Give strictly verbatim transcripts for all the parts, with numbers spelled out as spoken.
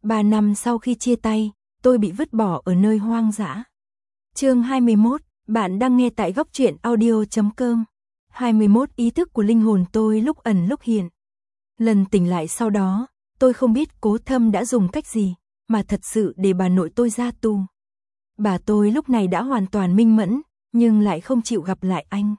Ba năm sau khi chia tay, tôi bị vứt bỏ ở nơi hoang dã. Chương hai mươi mốt, bạn đang nghe tại góc truyện audio chấm com. hai mươi mốt Ý thức của linh hồn tôi lúc ẩn lúc hiện. Lần tỉnh lại sau đó, tôi không biết Cố Thâm đã dùng cách gì, mà thật sự để bà nội tôi ra tù. Bà tôi lúc này đã hoàn toàn minh mẫn, nhưng lại không chịu gặp lại anh.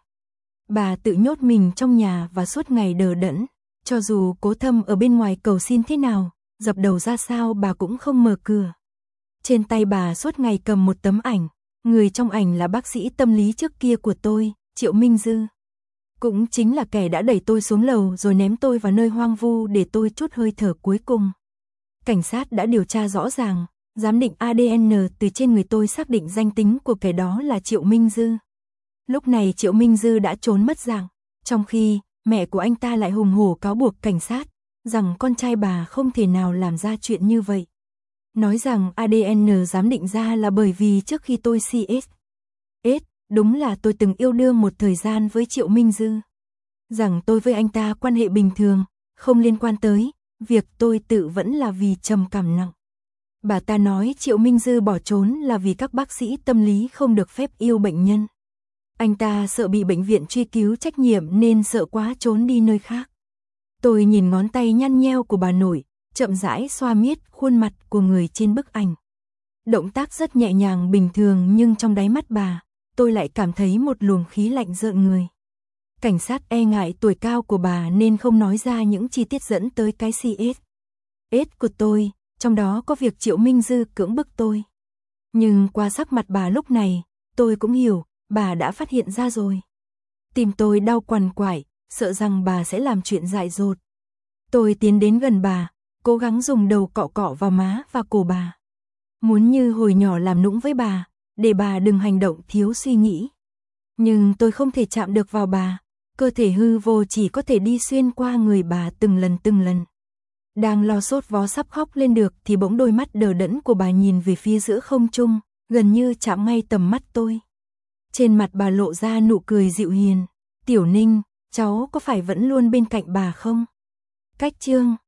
Bà tự nhốt mình trong nhà và suốt ngày đờ đẫn, cho dù Cố Thâm ở bên ngoài cầu xin thế nào, dập đầu ra sao bà cũng không mở cửa. Trên tay bà suốt ngày cầm một tấm ảnh, người trong ảnh là bác sĩ tâm lý trước kia của tôi, Triệu Minh Dư. Cũng chính là kẻ đã đẩy tôi xuống lầu rồi ném tôi vào nơi hoang vu để tôi trút hơi thở cuối cùng. Cảnh sát đã điều tra rõ ràng, giám định a đê en từ trên người tôi xác định danh tính của kẻ đó là Triệu Minh Dư. Lúc này Triệu Minh Dư đã trốn mất dạng, trong khi mẹ của anh ta lại hùng hổ cáo buộc cảnh sát rằng con trai bà không thể nào làm ra chuyện như vậy. Nói rằng a đê en giám định ra là bởi vì trước khi tôi xê ét ét, đúng là tôi từng yêu đương một thời gian với Triệu Minh Dư. Rằng tôi với anh ta quan hệ bình thường, không liên quan tới việc tôi tự vẫn là vì trầm cảm nặng. Bà ta nói Triệu Minh Dư bỏ trốn là vì các bác sĩ tâm lý không được phép yêu bệnh nhân. Anh ta sợ bị bệnh viện truy cứu trách nhiệm nên sợ quá trốn đi nơi khác. Tôi nhìn ngón tay nhăn nheo của bà nội, chậm rãi xoa miết khuôn mặt của người trên bức ảnh. Động tác rất nhẹ nhàng bình thường nhưng trong đáy mắt bà, tôi lại cảm thấy một luồng khí lạnh rợn người. Cảnh sát e ngại tuổi cao của bà nên không nói ra những chi tiết dẫn tới cái xê ét ét của tôi, trong đó có việc Triệu Minh Dư cưỡng bức tôi. Nhưng qua sắc mặt bà lúc này, tôi cũng hiểu, bà đã phát hiện ra rồi. Tim tôi đau quằn quại, sợ rằng bà sẽ làm chuyện dại dột. Tôi tiến đến gần bà, cố gắng dùng đầu cọ cọ vào má và cổ bà. Muốn như hồi nhỏ làm nũng với bà, để bà đừng hành động thiếu suy nghĩ. Nhưng tôi không thể chạm được vào bà, cơ thể hư vô chỉ có thể đi xuyên qua người bà từng lần từng lần. Đang lo sốt vó sắp khóc lên được thì bỗng đôi mắt đờ đẫn của bà nhìn về phía giữa không trung, gần như chạm ngay tầm mắt tôi. Trên mặt bà lộ ra nụ cười dịu hiền. Tiểu Ninh, cháu có phải vẫn luôn bên cạnh bà không? Cách chương